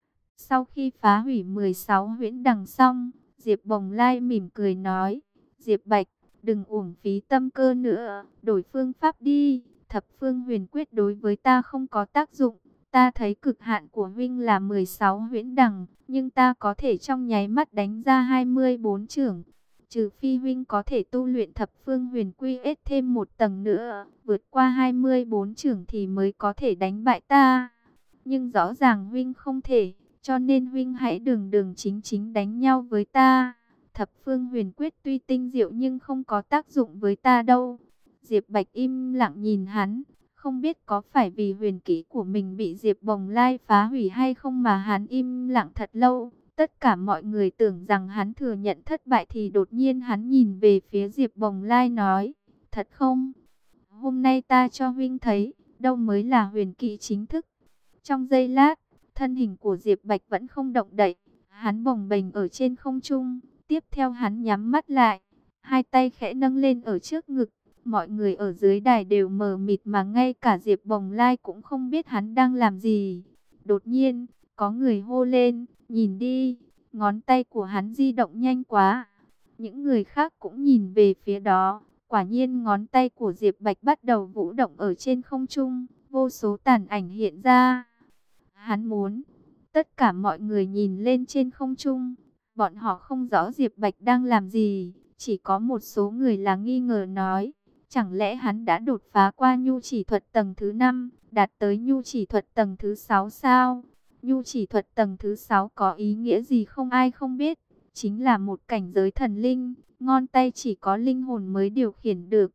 Sau khi phá hủy 16 huyễn đằng xong, Diệp Bồng Lai mỉm cười nói, Diệp Bạch, Đừng uổng phí tâm cơ nữa, đổi phương pháp đi. Thập phương huyền quyết đối với ta không có tác dụng. Ta thấy cực hạn của huynh là 16 huyễn đằng, nhưng ta có thể trong nháy mắt đánh ra 24 chưởng. Trừ phi huynh có thể tu luyện thập phương huyền quy ết thêm một tầng nữa, vượt qua 24 chưởng thì mới có thể đánh bại ta. Nhưng rõ ràng huynh không thể, cho nên huynh hãy đường đường chính chính đánh nhau với ta. Thập phương huyền quyết tuy tinh diệu nhưng không có tác dụng với ta đâu. Diệp Bạch im lặng nhìn hắn, không biết có phải vì huyền kỹ của mình bị Diệp Bồng Lai phá hủy hay không mà hắn im lặng thật lâu. Tất cả mọi người tưởng rằng hắn thừa nhận thất bại thì đột nhiên hắn nhìn về phía Diệp Bồng Lai nói, thật không? Hôm nay ta cho huynh thấy, đâu mới là huyền kỹ chính thức. Trong giây lát, thân hình của Diệp Bạch vẫn không động đậy, hắn bồng bềnh ở trên không trung, tiếp theo hắn nhắm mắt lại, hai tay khẽ nâng lên ở trước ngực. Mọi người ở dưới đài đều mờ mịt mà ngay cả Diệp Bồng Lai cũng không biết hắn đang làm gì. Đột nhiên, có người hô lên, nhìn đi, ngón tay của hắn di động nhanh quá. Những người khác cũng nhìn về phía đó, quả nhiên ngón tay của Diệp Bạch bắt đầu vũ động ở trên không trung, vô số tàn ảnh hiện ra. Hắn muốn, tất cả mọi người nhìn lên trên không trung, bọn họ không rõ Diệp Bạch đang làm gì, chỉ có một số người là nghi ngờ nói, chẳng lẽ hắn đã đột phá qua nhu chỉ thuật tầng thứ 5, đạt tới nhu chỉ thuật tầng thứ 6 sao? Nhu chỉ thuật tầng thứ 6 có ý nghĩa gì không ai không biết, chính là một cảnh giới thần linh, ngón tay chỉ có linh hồn mới điều khiển được.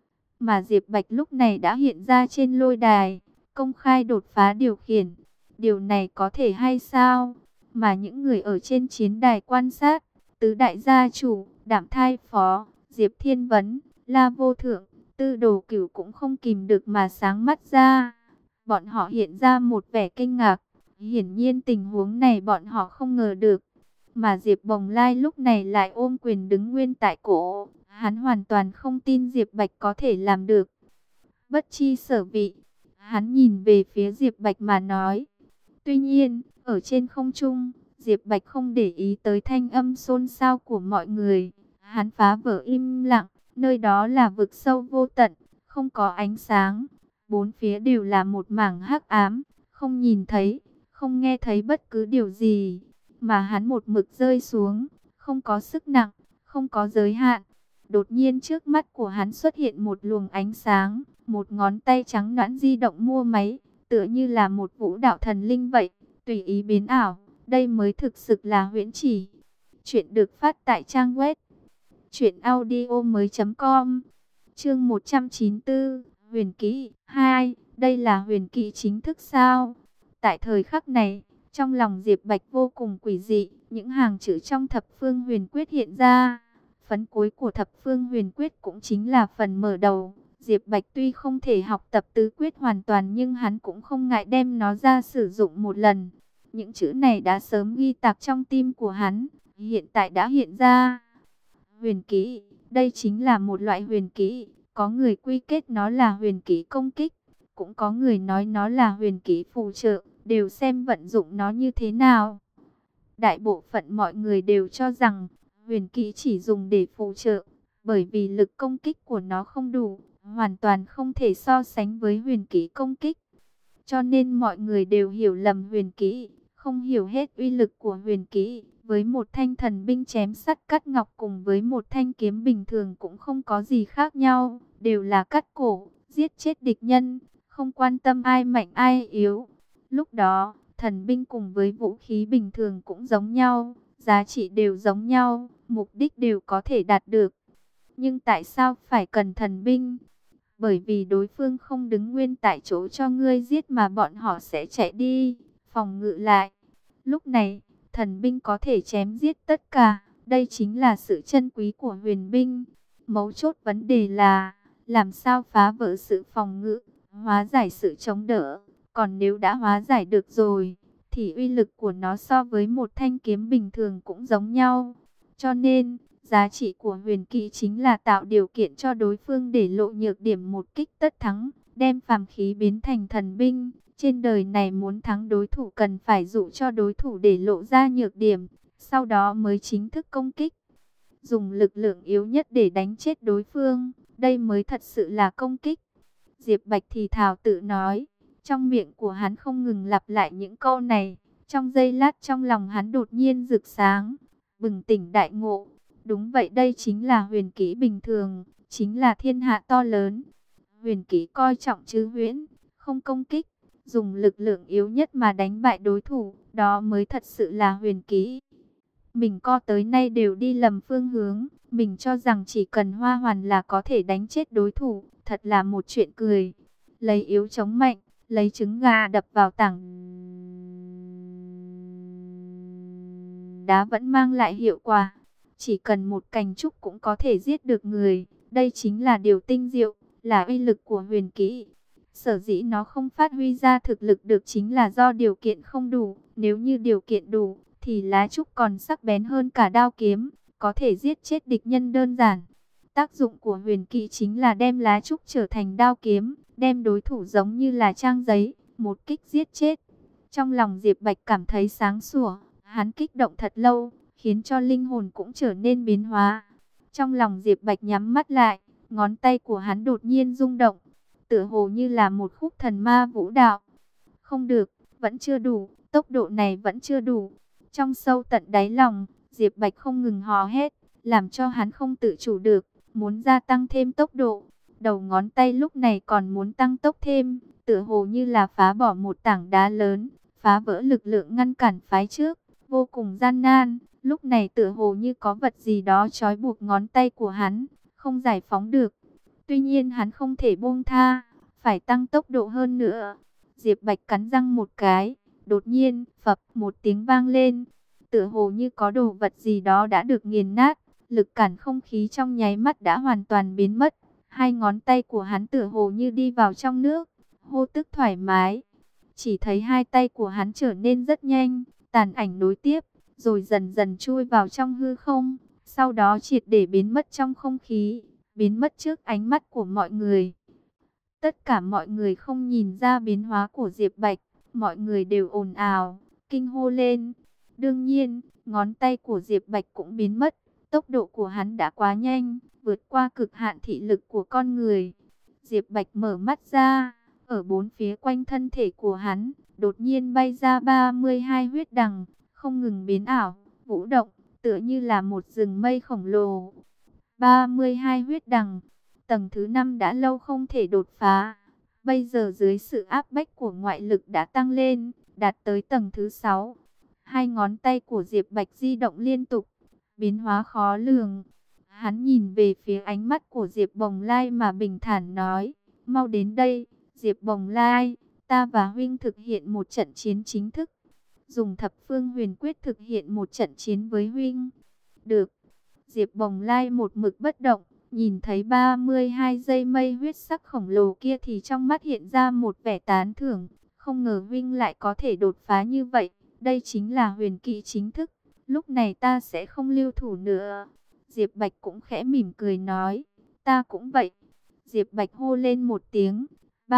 Mà Diệp Bạch lúc này đã hiện ra trên lôi đài, công khai đột phá điều khiển. Điều này có thể hay sao? Mà những người ở trên chiến đài quan sát, tứ đại gia chủ, Đạm Thai Phó, Diệp Thiên Vấn, La Vô Thượng, Tư Đồ Cửu cũng không kìm được mà sáng mắt ra. Bọn họ hiện ra một vẻ kinh ngạc, hiển nhiên tình huống này bọn họ không ngờ được. Mà Diệp Bồng Lai lúc này lại ôm quyền đứng nguyên tại cổ, hắn hoàn toàn không tin Diệp Bạch có thể làm được. Bất chi sở vị, hắn nhìn về phía Diệp Bạch mà nói. Tuy nhiên, ở trên không trung, Diệp Bạch không để ý tới thanh âm xôn xao của mọi người. Hắn phá vỡ im lặng, nơi đó là vực sâu vô tận, không có ánh sáng. Bốn phía đều là một mảng hắc ám, không nhìn thấy, không nghe thấy bất cứ điều gì. Mà hắn một mực rơi xuống, không có sức nặng, không có giới hạn. Đột nhiên trước mắt của hắn xuất hiện một luồng ánh sáng, một ngón tay trắng nõn di động mua máy, tựa như là một vũ đạo thần linh vậy, tùy ý biến ảo, đây mới thực sự là huyễn chỉ. Chuyện được phát tại trang web truyệnaudiomoi.com. Chương 194, Huyền kỹ 2, đây là huyền kỹ chính thức sao? Tại thời khắc này, trong lòng Diệp Bạch vô cùng quỷ dị, những hàng chữ trong Thập Phương Huyền Quyết hiện ra. Phấn cuối của Thập Phương Huyền Quyết cũng chính là phần mở đầu. Diệp Bạch tuy không thể học tập tứ quyết hoàn toàn nhưng hắn cũng không ngại đem nó ra sử dụng một lần. Những chữ này đã sớm ghi tạc trong tim của hắn, hiện tại đã hiện ra. Huyền kỹ, đây chính là một loại huyền kỹ, có người quy kết nó là huyền kỹ công kích, cũng có người nói nó là huyền kỹ phù trợ, đều xem vận dụng nó như thế nào. Đại bộ phận mọi người đều cho rằng huyền kỹ chỉ dùng để phù trợ, bởi vì lực công kích của nó không đủ, hoàn toàn không thể so sánh với huyền kỹ công kích. Cho nên mọi người đều hiểu lầm huyền kỹ, không hiểu hết uy lực của huyền kỹ. Với một thanh thần binh chém sắt cắt ngọc cùng với một thanh kiếm bình thường cũng không có gì khác nhau, đều là cắt cổ, giết chết địch nhân, không quan tâm ai mạnh ai yếu. Lúc đó, thần binh cùng với vũ khí bình thường cũng giống nhau, giá trị đều giống nhau, mục đích đều có thể đạt được. Nhưng tại sao phải cần thần binh? Bởi vì đối phương không đứng nguyên tại chỗ cho ngươi giết mà bọn họ sẽ chạy đi, phòng ngự lại. Lúc này, thần binh có thể chém giết tất cả, đây chính là sự chân quý của huyền binh. Mấu chốt vấn đề là, làm sao phá vỡ sự phòng ngự, hóa giải sự chống đỡ. Còn nếu đã hóa giải được rồi, thì uy lực của nó so với một thanh kiếm bình thường cũng giống nhau. Cho nên, giá trị của huyền kỹ chính là tạo điều kiện cho đối phương để lộ nhược điểm một kích tất thắng, đem phàm khí biến thành thần binh. Trên đời này muốn thắng đối thủ cần phải dụ cho đối thủ để lộ ra nhược điểm, sau đó mới chính thức công kích. dùng lực lượng yếu nhất để đánh chết đối phương, đây mới thật sự là công kích. Diệp Bạch thì thào tự nói, trong miệng của hắn không ngừng lặp lại những câu này. Trong giây lát trong lòng hắn đột nhiên rực sáng, bừng tỉnh đại ngộ. Đúng vậy, đây chính là huyền kỹ bình thường, chính là thiên hạ to lớn. Huyền kỹ coi trọng trừ huyễn, không công kích, dùng lực lượng yếu nhất mà đánh bại đối thủ, đó mới thật sự là huyền kỹ. Mình co tới nay đều đi lầm phương hướng, mình cho rằng chỉ cần hoa hoàn là có thể đánh chết đối thủ, thật là một chuyện cười. Lấy yếu chống mạnh, lấy trứng gà đập vào tảng đá vẫn mang lại hiệu quả. Chỉ cần một cành trúc cũng có thể giết được người, đây chính là điều tinh diệu, là uy lực của huyền kỹ. Sở dĩ nó không phát huy ra thực lực được chính là do điều kiện không đủ, nếu như điều kiện đủ thì lá trúc còn sắc bén hơn cả đao kiếm, có thể giết chết địch nhân đơn giản. Tác dụng của huyền kỹ chính là đem lá trúc trở thành đao kiếm, đem đối thủ giống như là trang giấy, một kích giết chết. Trong lòng Diệp Bạch cảm thấy sáng sủa, hắn kích động thật lâu, khiến cho linh hồn cũng trở nên biến hóa. Trong lòng Diệp Bạch nhắm mắt lại, ngón tay của hắn đột nhiên rung động, tựa hồ như là một khúc thần ma vũ đạo. Không được, vẫn chưa đủ, tốc độ này vẫn chưa đủ. Trong sâu tận đáy lòng, Diệp Bạch không ngừng hò hét, làm cho hắn không tự chủ được, muốn gia tăng thêm tốc độ. Đầu ngón tay lúc này còn muốn tăng tốc thêm, tựa hồ như là phá bỏ một tảng đá lớn, phá vỡ lực lượng ngăn cản phái trước, vô cùng gian nan. Lúc này tựa hồ như có vật gì đó trói buộc ngón tay của hắn, không giải phóng được. Tuy nhiên hắn không thể buông tha, phải tăng tốc độ hơn nữa. Diệp Bạch cắn răng một cái, đột nhiên, phập một tiếng vang lên. Tựa hồ như có đồ vật gì đó đã được nghiền nát, lực cản không khí trong nháy mắt đã hoàn toàn biến mất. Hai ngón tay của hắn tựa hồ như đi vào trong nước, hô tức thoải mái. Chỉ thấy hai tay của hắn trở nên rất nhanh, tàn ảnh nối tiếp, rồi dần dần chui vào trong hư không, sau đó triệt để biến mất trong không khí, biến mất trước ánh mắt của mọi người. Tất cả mọi người không nhìn ra biến hóa của Diệp Bạch, mọi người đều ồn ào, kinh hô lên. Đương nhiên, ngón tay của Diệp Bạch cũng biến mất, tốc độ của hắn đã quá nhanh, vượt qua cực hạn thị lực của con người. Diệp Bạch mở mắt ra, ở bốn phía quanh thân thể của hắn, đột nhiên bay ra 32 huyết đằng, không ngừng biến ảo, vũ động, tựa như là một rừng mây khổng lồ. 32 huyết đằng, tầng thứ 5 đã lâu không thể đột phá. Bây giờ dưới sự áp bách của ngoại lực đã tăng lên, đạt tới tầng thứ 6. Hai ngón tay của Diệp Bạch di động liên tục, biến hóa khó lường. Hắn nhìn về phía ánh mắt của Diệp Bồng Lai mà bình thản nói, mau đến đây, Diệp Bồng Lai, ta và huynh thực hiện một trận chiến chính thức. Dùng thập phương huyền quyết thực hiện một trận chiến với huynh. Được. Diệp Bồng Lai một mực bất động, nhìn thấy 32 dây mây huyết sắc khổng lồ kia thì trong mắt hiện ra một vẻ tán thưởng. Không ngờ huynh lại có thể đột phá như vậy, đây chính là huyền kỹ chính thức. Lúc này ta sẽ không lưu thủ nữa. Diệp Bạch cũng khẽ mỉm cười nói, ta cũng vậy. Diệp Bạch hô lên một tiếng,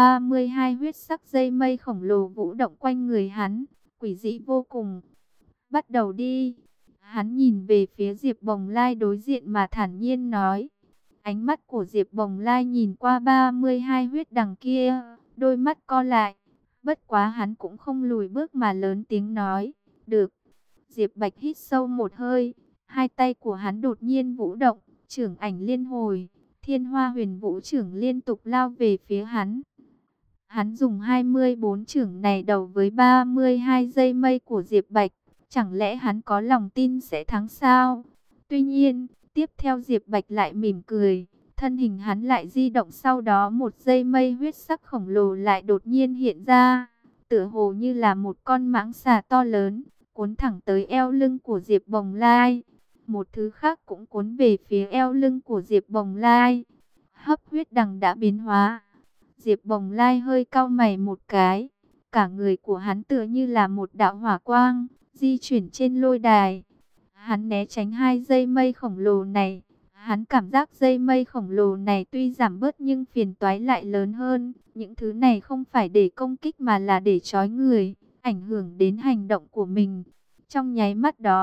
32 huyết sắc dây mây khổng lồ vũ động quanh người hắn, quỷ dị vô cùng. Bắt đầu đi. Hắn nhìn về phía Diệp Bồng Lai đối diện mà thản nhiên nói. Ánh mắt của Diệp Bồng Lai nhìn qua 32 huyết đằng kia, đôi mắt co lại. Bất quá hắn cũng không lùi bước mà lớn tiếng nói, được. Diệp Bạch hít sâu một hơi, hai tay của hắn đột nhiên vũ động, chưởng ảnh liên hồi, Thiên Hoa Huyền Vũ chưởng liên tục lao về phía hắn. Hắn dùng 24 chưởng này đầu với 32 dây mây của Diệp Bạch, chẳng lẽ hắn có lòng tin sẽ thắng sao? Tuy nhiên, tiếp theo Diệp Bạch lại mỉm cười, thân hình hắn lại di động, sau đó một dây mây huyết sắc khổng lồ lại đột nhiên hiện ra, tựa hồ như là một con mãng xà to lớn, cuốn thẳng tới eo lưng của Diệp Bồng Lai. Một thứ khác cũng cuốn về phía eo lưng của Diệp Bồng Lai. Hấp huyết đằng đã biến hóa. Diệp Bồng Lai hơi cau mày một cái, cả người của hắn tựa như là một đạo hỏa quang, di chuyển trên lôi đài. Hắn né tránh hai dây mây khổng lồ này. Hắn cảm giác dây mây khổng lồ này tuy giảm bớt nhưng phiền toái lại lớn hơn. Những thứ này không phải để công kích mà là để trói người, ảnh hưởng đến hành động của mình. Trong nháy mắt đó,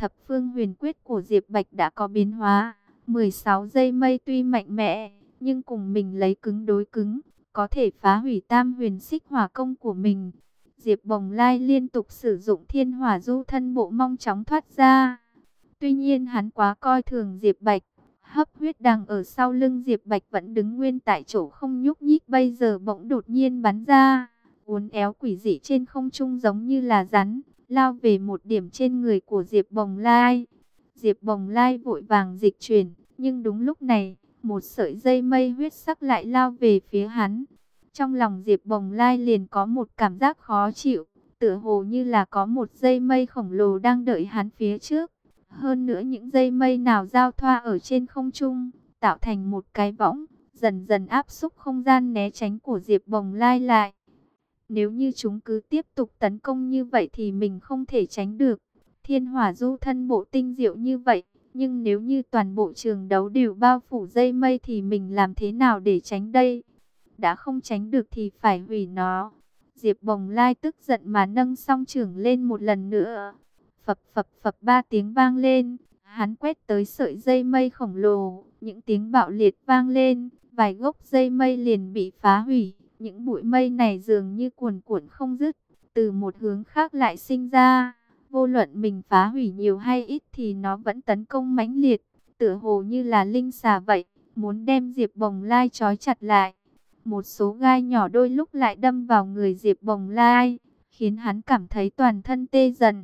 Thập phương huyền quyết của Diệp Bạch đã có biến hóa. 16 dây mây tuy mạnh mẽ, nhưng cùng mình lấy cứng đối cứng, có thể phá hủy tam huyền xích hỏa công của mình. Diệp Bồng Lai liên tục sử dụng thiên hỏa du thân bộ mong chóng thoát ra. Tuy nhiên hắn quá coi thường Diệp Bạch. Hấp huyết đằng ở sau lưng Diệp Bạch vẫn đứng nguyên tại chỗ không nhúc nhích, bây giờ bỗng đột nhiên bắn ra, uốn éo quỷ dị trên không trung giống như là rắn, lao về một điểm trên người của Diệp Bồng Lai. Diệp Bồng Lai vội vàng dịch chuyển, nhưng đúng lúc này, một sợi dây mây huyết sắc lại lao về phía hắn. Trong lòng Diệp Bồng Lai liền có một cảm giác khó chịu, tựa hồ như là có một dây mây khổng lồ đang đợi hắn phía trước. Hơn nữa những dây mây nào giao thoa ở trên không trung, tạo thành một cái võng, dần dần áp xúc không gian né tránh của Diệp Bồng Lai lại. Nếu như chúng cứ tiếp tục tấn công như vậy thì mình không thể tránh được. Thiên hỏa du thân bộ tinh diệu như vậy, nhưng nếu như toàn bộ trường đấu đều bao phủ dây mây thì mình làm thế nào để tránh đây? Đã không tránh được thì phải hủy nó. Diệp Bồng Lai tức giận mà nâng song chưởng lên một lần nữa. Phập phập phập ba tiếng vang lên, hắn quét tới sợi dây mây khổng lồ, những tiếng bạo liệt vang lên, vài gốc dây mây liền bị phá hủy, những bụi mây này dường như cuồn cuộn không dứt, từ một hướng khác lại sinh ra, vô luận mình phá hủy nhiều hay ít thì nó vẫn tấn công mãnh liệt, tựa hồ như là linh xà vậy, muốn đem Diệp Bồng Lai trói chặt lại. Một số gai nhỏ đôi lúc lại đâm vào người Diệp Bồng Lai, khiến hắn cảm thấy toàn thân tê dần.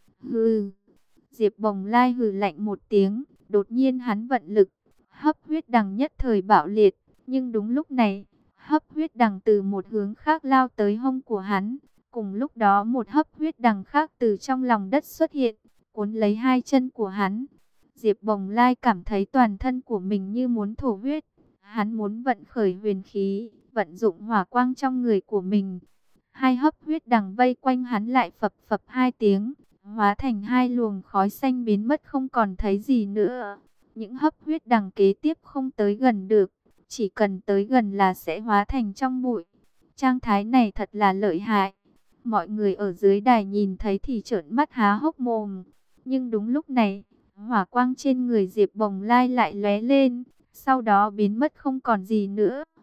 Hừ. Diệp Bồng Lai hừ lạnh một tiếng, đột nhiên hắn vận lực, hấp huyết đằng nhất thời bạo liệt, nhưng đúng lúc này, hấp huyết đằng từ một hướng khác lao tới hông của hắn, cùng lúc đó một hấp huyết đằng khác từ trong lòng đất xuất hiện, cuốn lấy hai chân của hắn. Diệp Bồng Lai cảm thấy toàn thân của mình như muốn thổ huyết, hắn muốn vận khởi huyền khí, vận dụng hỏa quang trong người của mình. Hai hấp huyết đằng vây quanh hắn lại phập phập hai tiếng, hóa thành hai luồng khói xanh biến mất không còn thấy gì nữa. Những hấp huyết đằng kế tiếp không tới gần được, chỉ cần tới gần là sẽ hóa thành trong bụi. Trạng thái này thật là lợi hại. Mọi người ở dưới đài nhìn thấy thì trợn mắt há hốc mồm. Nhưng đúng lúc này, hỏa quang trên người Diệp Bồng Lai lại lóe lên, sau đó biến mất không còn gì nữa.